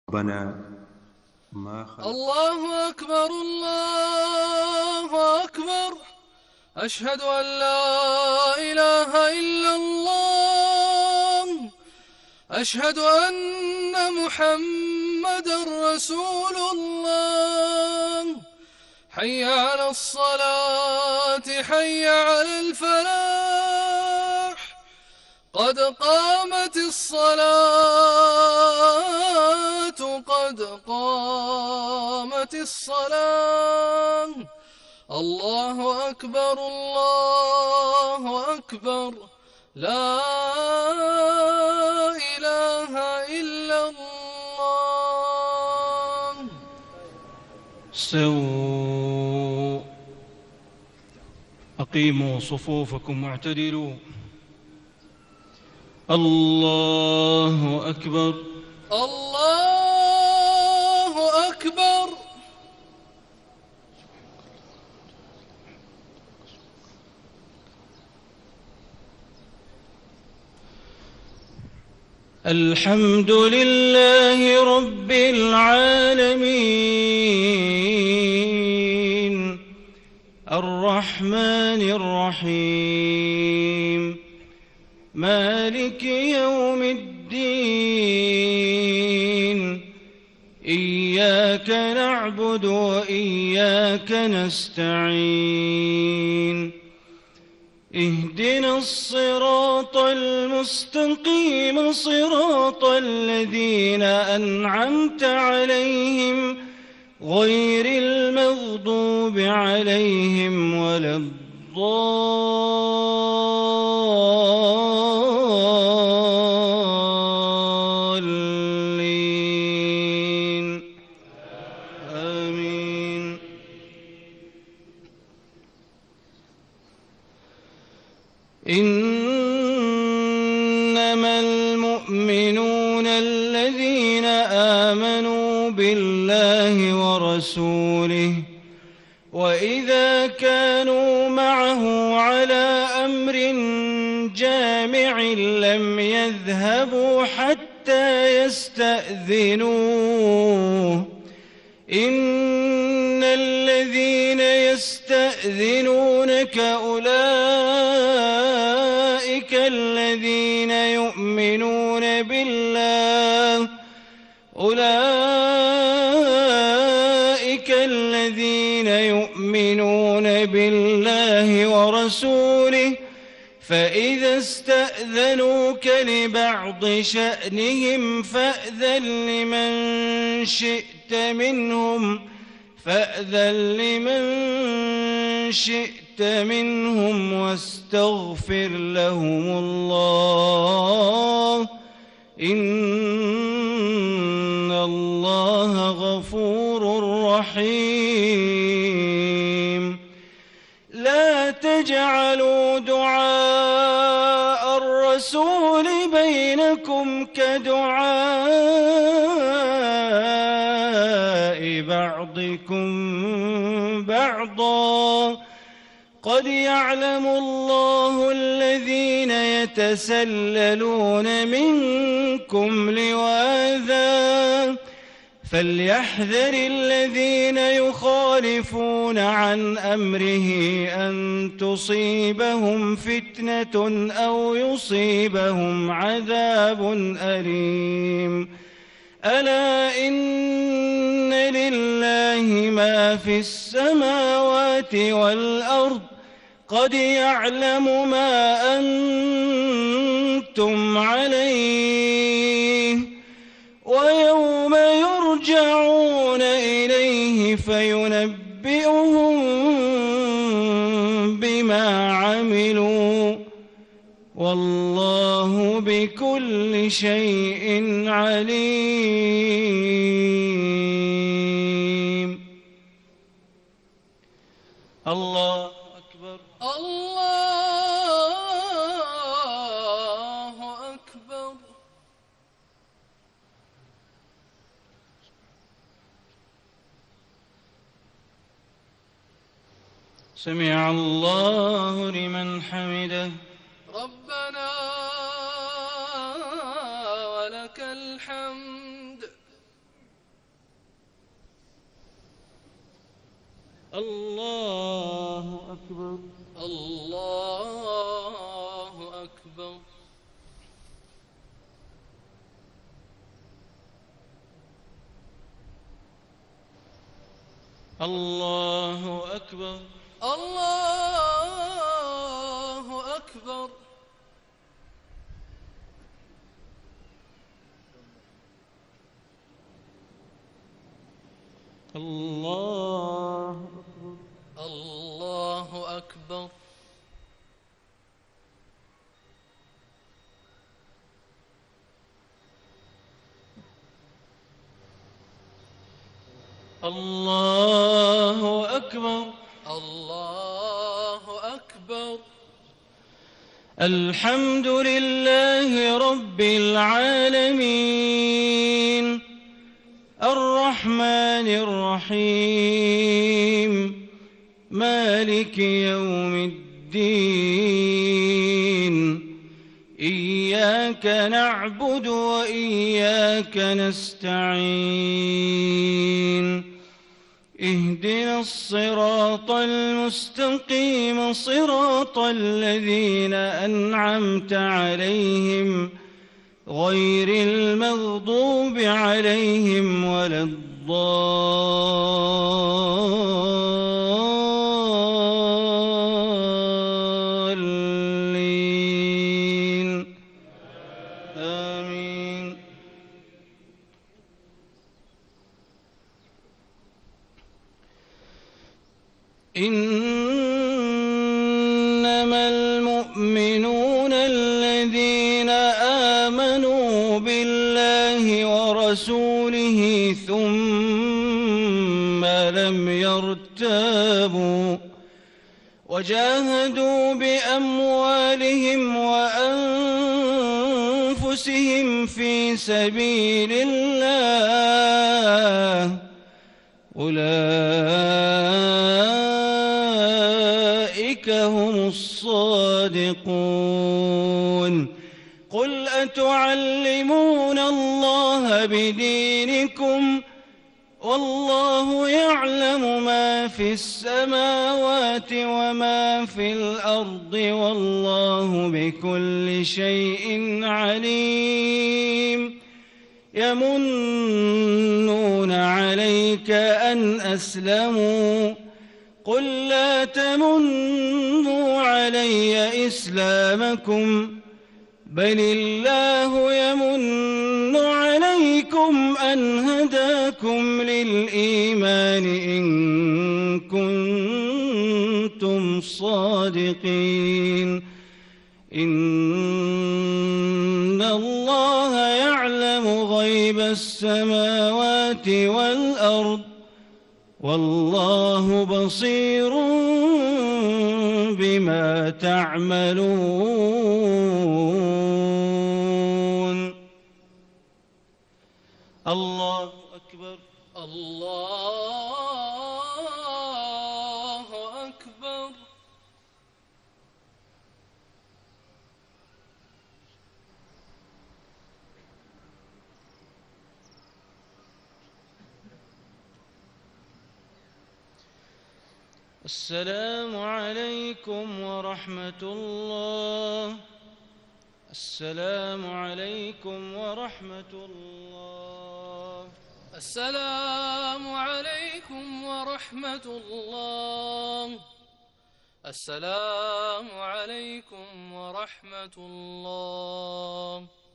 ربنا ما خلق. الله أكبر الله أكبر. أشهد أن لا إله إلا الله. أشهد أن محمدا رسول الله. حي على الصلاة حي على الفلاح. قد قامت الصلاة قد قامت الصلاة. الله أكبر الله أكبر. لا إله إلا الله. استووا، أقيموا صفوفكم واعتدلوا. الله أكبر الله أكبر. الحمد لله رب العالمين الرحمن الرحيم مالك يوم الدين. إياك نعبد وإياك نستعين. اهدنا الصراط المستقيم صراط الذين أنعمت عليهم غير المغضوب عليهم ولا الضالين. آمين. إنما المؤمنون الذين آمنوا بالله ورسوله وإذا كانوا معه على أمر جامع لم يذهبوا حتى يستأذنوه. إن الذين يستأذنونك أولئك الذين يؤمنون بالله ورسوله فإذا استأذنوك لبعض شأنهم فأذن لمن شئت منهم واستغفر لهم الله. إن الله غفور رحيم. لا تجعلوا دعاء الرسول بينكم كدعاء بعضكم بعضا. قد يعلم الله الذين يتسللون منكم لواذا فليحذر الذين يخالفون عن أمره أن تصيبهم فتنة أو يصيبهم عذاب أليم. ألا إن لله ما في السماوات والأرض. قد يعلم ما أنتم عليه ويوم يرجعون إليه فينبئهم بما عملوا والله بكل شيء عليم. الله أكبر الله أكبر. سمع الله لمن حمده. ربنا ولك الحمد. الله أكبر. الله أكبر. الله أكبر. الله أكبر. الله أكبر. الله أكبر. الله أكبر. الله أكبر. الحمد لله رب العالمين الرحمن الرحيم مالك يوم الدين إياك نعبد وإياك نستعين اهدنا الصراط المستقيم صراط الذين أنعمت عليهم غير المغضوب عليهم ولا الضالين آمين. إنما المؤمنون الذين آمنوا بالله ورسوله ثم لم يرتابوا وجاهدوا بأموالهم وأنفسهم في سبيل الله أولئك هم الصادقون. قل أتعلمون الله بدينكم والله يعلم ما في السماوات وما في الأرض والله بكل شيء عليم. يمنون عليك أن أسلموا قل لا تمنوا علي إسلامكم بل الله يمن عليكم أن هداكم للإيمان إن كنتم صادقين. إن الله يعلم غيب السماوات والأرض والله بصير بما تعملون. الله أكبر. الله أكبر. السلام عليكم ورحمة الله. السلام عليكم ورحمة الله. السلام عليكم ورحمة الله. السلام عليكم ورحمة الله.